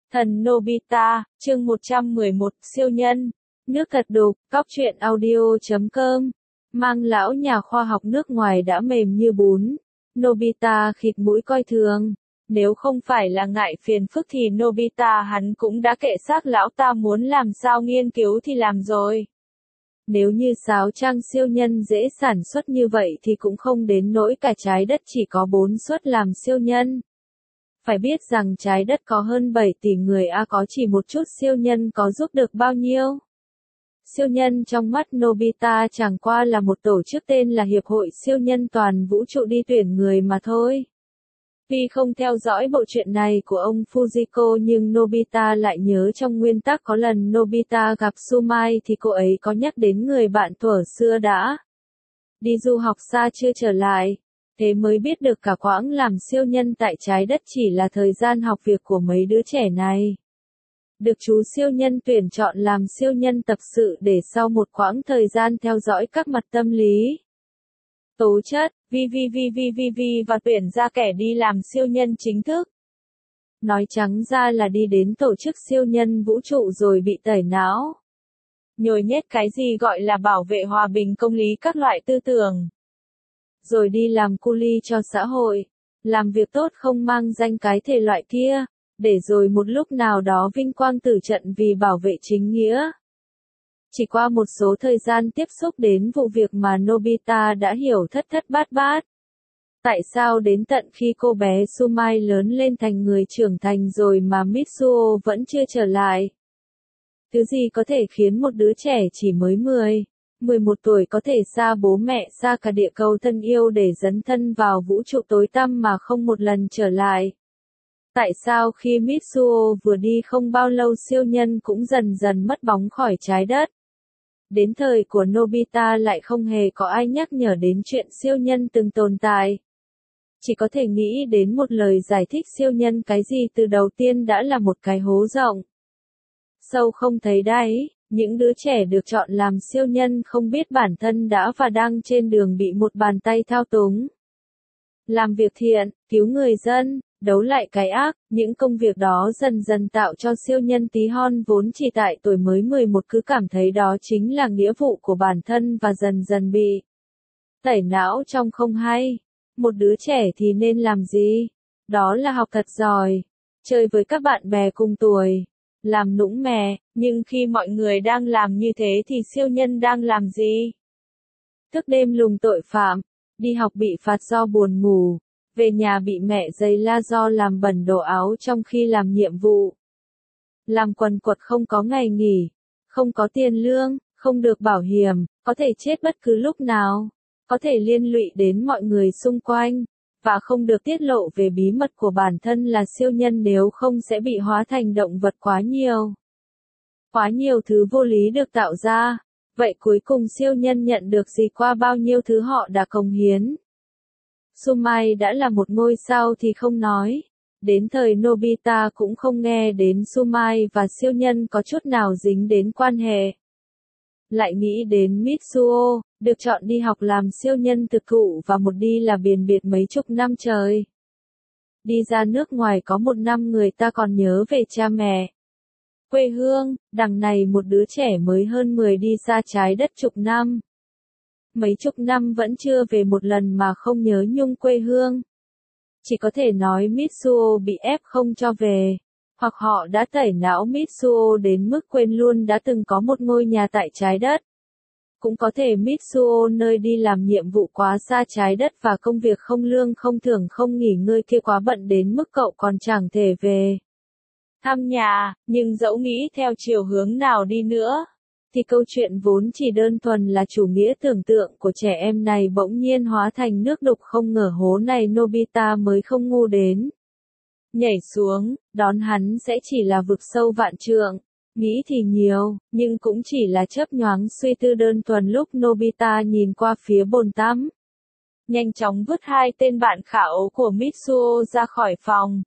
Thần Nobita, chương 111, siêu nhân. Nước thật đục, cóc truyện audio.com. Mang lão nhà khoa học nước ngoài đã mềm như bún. Nobita khịt mũi coi thường. Nếu không phải là ngại phiền phức thì Nobita hắn cũng đã kệ xác lão ta muốn làm sao nghiên cứu thì làm rồi. Nếu như sáo trang siêu nhân dễ sản xuất như vậy thì cũng không đến nỗi cả trái đất chỉ có 4 suất làm siêu nhân. Phải biết rằng trái đất có hơn 7 tỷ người có chỉ một chút siêu nhân có giúp được bao nhiêu. Siêu nhân trong mắt Nobita chẳng qua là một tổ chức tên là Hiệp hội Siêu nhân toàn vũ trụ đi tuyển người mà thôi. Vì không theo dõi bộ truyện này của ông Fujiko nhưng Nobita lại nhớ trong nguyên tắc có lần Nobita gặp Sumai thì cô ấy có nhắc đến người bạn thuở xưa đã đi du học xa chưa trở lại. Thế mới biết được cả quãng làm siêu nhân tại trái đất chỉ là thời gian học việc của mấy đứa trẻ này. Được chú siêu nhân tuyển chọn làm siêu nhân tập sự để sau một quãng thời gian theo dõi các mặt tâm lý, tố chất, và tuyển ra kẻ đi làm siêu nhân chính thức. Nói trắng ra là đi đến tổ chức siêu nhân vũ trụ rồi bị tẩy não. Nhồi nhét cái gì gọi là bảo vệ hòa bình công lý các loại tư tưởng. Rồi đi làm cu li cho xã hội, làm việc tốt không mang danh cái thể loại kia, để rồi một lúc nào đó vinh quang tử trận vì bảo vệ chính nghĩa. Chỉ qua một số thời gian tiếp xúc đến vụ việc mà Nobita đã hiểu thất thất bát bát. Tại sao đến tận khi cô bé Sumai lớn lên thành người trưởng thành rồi mà Mitsuo vẫn chưa trở lại? Thứ gì có thể khiến một đứa trẻ chỉ mới 11 tuổi có thể xa bố mẹ xa cả địa cầu thân yêu để dấn thân vào vũ trụ tối tăm mà không một lần trở lại? Tại sao khi Mitsuo vừa đi không bao lâu siêu nhân cũng dần dần mất bóng khỏi trái đất? Đến thời của Nobita lại không hề có ai nhắc nhở đến chuyện siêu nhân từng tồn tại. Chỉ có thể nghĩ đến một lời giải thích siêu nhân cái gì từ đầu tiên đã là một cái hố rộng. Sâu không thấy đáy, những đứa trẻ được chọn làm siêu nhân không biết bản thân đã và đang trên đường bị một bàn tay thao túng. Làm việc thiện, cứu người dân, đấu lại cái ác, những công việc đó dần dần tạo cho siêu nhân tí hon vốn chỉ tại tuổi mới 11 cứ cảm thấy đó chính là nghĩa vụ của bản thân và dần dần bị tẩy não trong không hay. Một đứa trẻ thì nên làm gì? Đó là học thật giỏi, chơi với các bạn bè cùng tuổi, làm nũng mè, nhưng khi mọi người đang làm như thế thì siêu nhân đang làm gì? Thức đêm lùng tội phạm, đi học bị phạt do buồn ngủ, về nhà bị mẹ giày la do làm bẩn đồ áo trong khi làm nhiệm vụ. Làm quần quật không có ngày nghỉ, không có tiền lương, không được bảo hiểm, có thể chết bất cứ lúc nào, có thể liên lụy đến mọi người xung quanh, và không được tiết lộ về bí mật của bản thân là siêu nhân nếu không sẽ bị hóa thành động vật quá nhiều. Quá nhiều thứ vô lý được tạo ra, vậy cuối cùng siêu nhân nhận được gì qua bao nhiêu thứ họ đã cống hiến? Sumai đã là một ngôi sao thì không nói. Đến thời Nobita cũng không nghe đến Sumai và siêu nhân có chút nào dính đến quan hệ. Lại nghĩ đến Mitsuo, được chọn đi học làm siêu nhân thực thụ và một đi là biền biệt mấy chục năm trời. Đi ra nước ngoài có một năm người ta còn nhớ về cha mẹ, quê hương, đằng này một đứa trẻ mới hơn 10 đi xa trái đất chục năm. Mấy chục năm vẫn chưa về một lần mà không nhớ nhung quê hương. Chỉ có thể nói Mitsuo bị ép không cho về, hoặc họ đã tẩy não Mitsuo đến mức quên luôn đã từng có một ngôi nhà tại trái đất. Cũng có thể Mitsuo nơi đi làm nhiệm vụ quá xa trái đất và công việc không lương không thưởng không nghỉ ngơi kia quá bận đến mức cậu còn chẳng thể về thăm nhà, nhưng dẫu nghĩ theo chiều hướng nào đi nữa, thì câu chuyện vốn chỉ đơn thuần là chủ nghĩa tưởng tượng của trẻ em này bỗng nhiên hóa thành nước đục không ngờ hố này Nobita mới không ngu đến. Nhảy xuống, đón hắn sẽ chỉ là vực sâu vạn trượng. Nghĩ thì nhiều, nhưng cũng chỉ là chớp nhoáng suy tư đơn thuần lúc Nobita nhìn qua phía bồn tắm. Nhanh chóng vứt hai tên bạn khảo của Mitsuo ra khỏi phòng.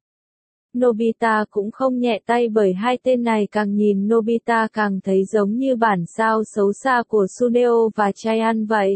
Nobita cũng không nhẹ tay bởi hai tên này càng nhìn Nobita càng thấy giống như bản sao xấu xa của Suneo và Chaiyan vậy.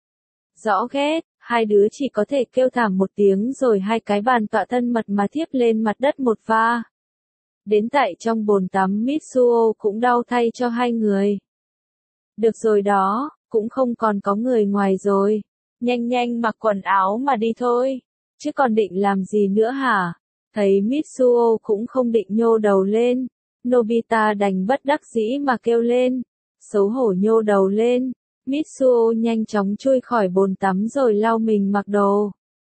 Rõ ghét, hai đứa chỉ có thể kêu thảm một tiếng rồi hai cái bàn tọa thân mật mà thiếp lên mặt đất một va. Đến tại trong bồn tắm Mitsuo cũng đau thay cho hai người. Được rồi đó, cũng không còn có người ngoài rồi. Nhanh nhanh mặc quần áo mà đi thôi. Chứ còn định làm gì nữa hả? Thấy Mitsuo cũng không định nhô đầu lên. Nobita đành bất đắc dĩ mà kêu lên. Xấu hổ nhô đầu lên. Mitsuo nhanh chóng chui khỏi bồn tắm rồi lau mình mặc đồ.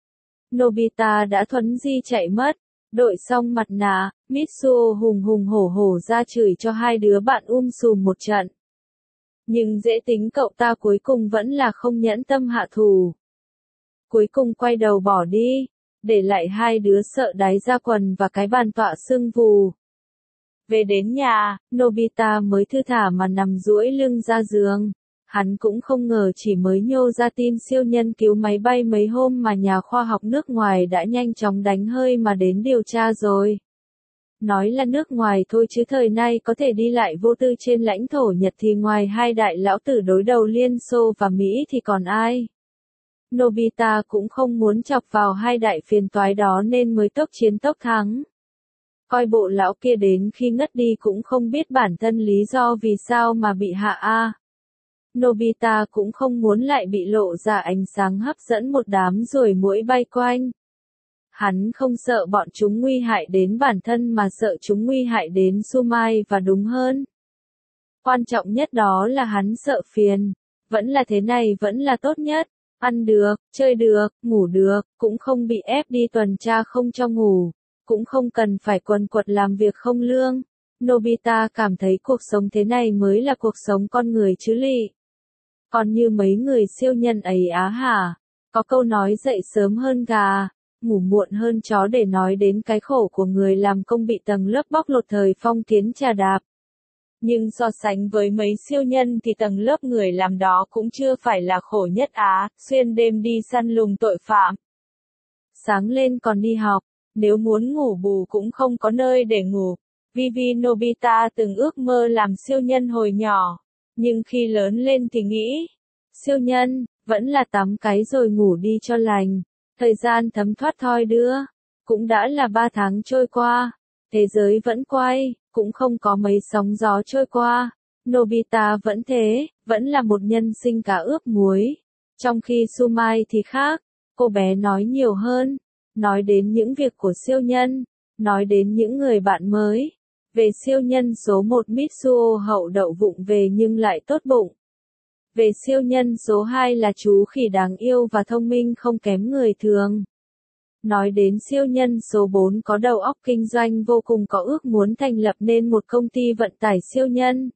Nobita đã thuấn di chạy mất. Đội xong mặt nạ, Mitsuo hùng hùng hổ hổ ra chửi cho hai đứa bạn sùm một trận. Nhưng dễ tính cậu ta cuối cùng vẫn là không nhẫn tâm hạ thủ. Cuối cùng quay đầu bỏ đi, để lại hai đứa sợ đáy ra quần và cái bàn tọa sưng vù. Về đến nhà, Nobita mới thư thả mà nằm duỗi lưng ra giường. Hắn cũng không ngờ chỉ mới nhô ra tin siêu nhân cứu máy bay mấy hôm mà nhà khoa học nước ngoài đã nhanh chóng đánh hơi mà đến điều tra rồi. Nói là nước ngoài thôi chứ thời nay có thể đi lại vô tư trên lãnh thổ Nhật thì ngoài hai đại lão tử đối đầu Liên Xô và Mỹ thì còn ai. Nobita cũng không muốn chọc vào hai đại phiền toái đó nên mới tốc chiến tốc thắng. Coi bộ lão kia đến khi ngất đi cũng không biết bản thân lý do vì sao mà bị hạ a. Nobita cũng không muốn lại bị lộ ra ánh sáng hấp dẫn một đám ruồi muỗi bay quanh. Hắn không sợ bọn chúng nguy hại đến bản thân mà sợ chúng nguy hại đến Sumai và đúng hơn. Quan trọng nhất đó là hắn sợ phiền. Vẫn là thế này vẫn là tốt nhất. Ăn được, chơi được, ngủ được, cũng không bị ép đi tuần tra không cho ngủ. Cũng không cần phải quần quật làm việc không lương. Nobita cảm thấy cuộc sống thế này mới là cuộc sống con người chứ lị. Còn như mấy người siêu nhân ấy á hả? Có câu nói dậy sớm hơn gà, ngủ muộn hơn chó để nói đến cái khổ của người làm công bị tầng lớp bóc lột thời phong kiến trà đạp. Nhưng so sánh với mấy siêu nhân thì tầng lớp người làm đó cũng chưa phải là khổ nhất á, xuyên đêm đi săn lùng tội phạm. Sáng lên còn đi học, nếu muốn ngủ bù cũng không có nơi để ngủ. Vivi Nobita từng ước mơ làm siêu nhân hồi nhỏ, nhưng khi lớn lên thì nghĩ, siêu nhân, vẫn là tắm cái rồi ngủ đi cho lành. Thời gian thấm thoát thoi đưa, cũng đã là 3 tháng trôi qua, thế giới vẫn quay, cũng không có mấy sóng gió trôi qua. Nobita vẫn thế, vẫn là một nhân sinh cá ướp muối. Trong khi Sumai thì khác, cô bé nói nhiều hơn, nói đến những việc của siêu nhân, nói đến những người bạn mới. Về siêu nhân số 1 Mitsuo hậu đậu vụng về nhưng lại tốt bụng. Về siêu nhân số 2 là chú khỉ đáng yêu và thông minh không kém người thường. Nói đến siêu nhân số 4 có đầu óc kinh doanh vô cùng có ước muốn thành lập nên một công ty vận tải siêu nhân.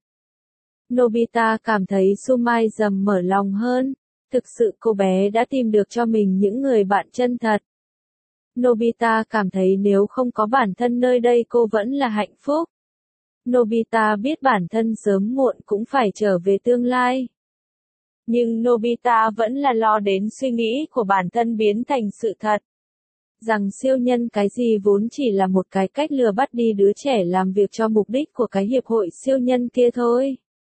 Nobita cảm thấy Sumai dầm mở lòng hơn. Thực sự cô bé đã tìm được cho mình những người bạn chân thật. Nobita cảm thấy nếu không có bản thân nơi đây cô vẫn là hạnh phúc. Nobita biết bản thân sớm muộn cũng phải trở về tương lai. Nhưng Nobita vẫn là lo đến suy nghĩ của bản thân biến thành sự thật. Rằng siêu nhân cái gì vốn chỉ là một cái cách lừa bắt đi đứa trẻ làm việc cho mục đích của cái hiệp hội siêu nhân kia thôi.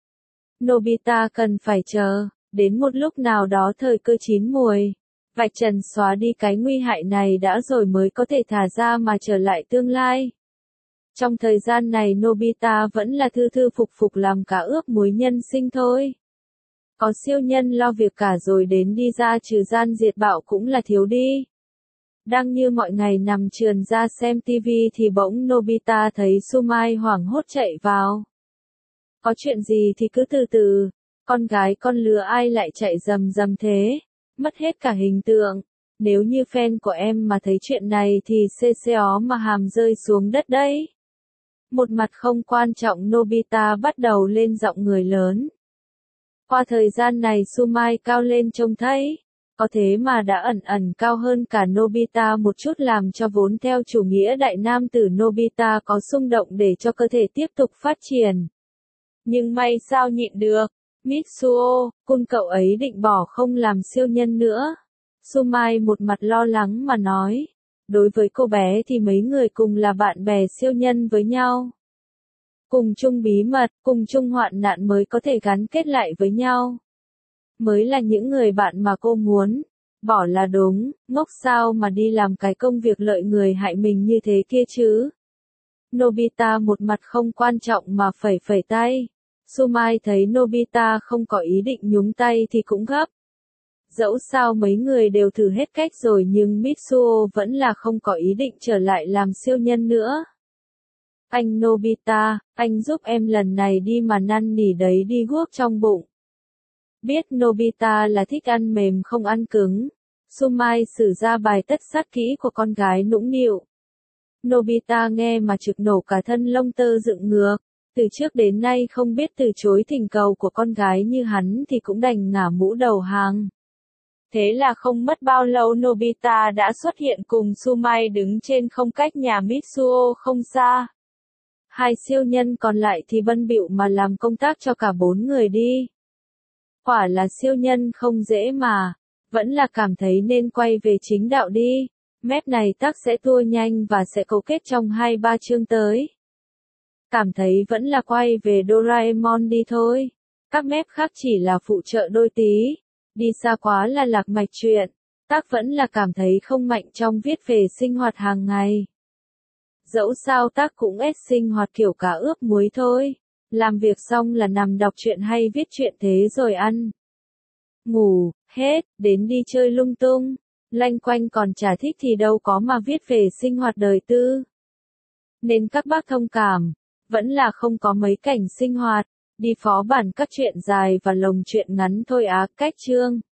Nobita cần phải chờ, đến một lúc nào đó thời cơ chín muồi. Vạch trần xóa đi cái nguy hại này đã rồi mới có thể thả ra mà trở lại tương lai. Trong thời gian này Nobita vẫn là thư thư phục phục làm cá ướp muối nhân sinh thôi. Có siêu nhân lo việc cả rồi đến đi ra trừ gian diệt bạo cũng là thiếu đi. Đang như mọi ngày nằm trườn ra xem tivi thì bỗng Nobita thấy Sumai hoảng hốt chạy vào. Có chuyện gì thì cứ từ từ, con gái con lừa ai lại chạy rầm rầm thế, mất hết cả hình tượng. Nếu như fan của em mà thấy chuyện này thì xê ó mà hàm rơi xuống đất đấy. Một mặt không quan trọng Nobita bắt đầu lên giọng người lớn. Qua thời gian này Sumai cao lên trông thấy, có thế mà đã ẩn ẩn cao hơn cả Nobita một chút làm cho vốn theo chủ nghĩa đại nam tử Nobita có xung động để cho cơ thể tiếp tục phát triển. Nhưng may sao nhịn được, Mitsuo, kun cậu ấy định bỏ không làm siêu nhân nữa. Sumai một mặt lo lắng mà nói, đối với cô bé thì mấy người cùng là bạn bè siêu nhân với nhau. Cùng chung bí mật, cùng chung hoạn nạn mới có thể gắn kết lại với nhau. Mới là những người bạn mà cô muốn. Bỏ là đúng, ngốc sao mà đi làm cái công việc lợi người hại mình như thế kia chứ. Nobita một mặt không quan trọng mà phẩy phẩy tay. Sumai thấy Nobita không có ý định nhúng tay thì cũng gấp. Dẫu sao mấy người đều thử hết cách rồi nhưng Mitsuo vẫn là không có ý định trở lại làm siêu nhân nữa. Anh Nobita, anh giúp em lần này đi mà năn nỉ đấy đi guốc trong bụng. Biết Nobita là thích ăn mềm không ăn cứng. Sumai sử ra bài tất sát kỹ của con gái nũng nịu. Nobita nghe mà trực nổ cả thân lông tơ dựng ngược. Từ trước đến nay không biết từ chối thỉnh cầu của con gái như hắn thì cũng đành ngả mũ đầu hàng. Thế là không mất bao lâu Nobita đã xuất hiện cùng Sumai đứng trên không cách nhà Mitsuo không xa. Hai siêu nhân còn lại thì bận bịu mà làm công tác cho cả bốn người đi. Quả là siêu nhân không dễ mà, vẫn là cảm thấy nên quay về chính đạo đi. Mép này tác sẽ tua nhanh và sẽ cấu kết trong 2-3 chương tới. Cảm thấy vẫn là quay về Doraemon đi thôi. Các mép khác chỉ là phụ trợ đôi tí. Đi xa quá là lạc mạch chuyện. Tác vẫn là cảm thấy không mạnh trong viết về sinh hoạt hàng ngày. Dẫu sao tác cũng ép sinh hoạt kiểu cá ướp muối thôi. Làm việc xong là nằm đọc truyện hay viết truyện thế rồi ăn. Ngủ, hết, đến đi chơi lung tung. Lanh quanh còn chả thích thì đâu có mà viết về sinh hoạt đời tư. Nên các bác thông cảm, vẫn là không có mấy cảnh sinh hoạt, đi phó bản các truyện dài và lồng truyện ngắn thôi á, cách chương.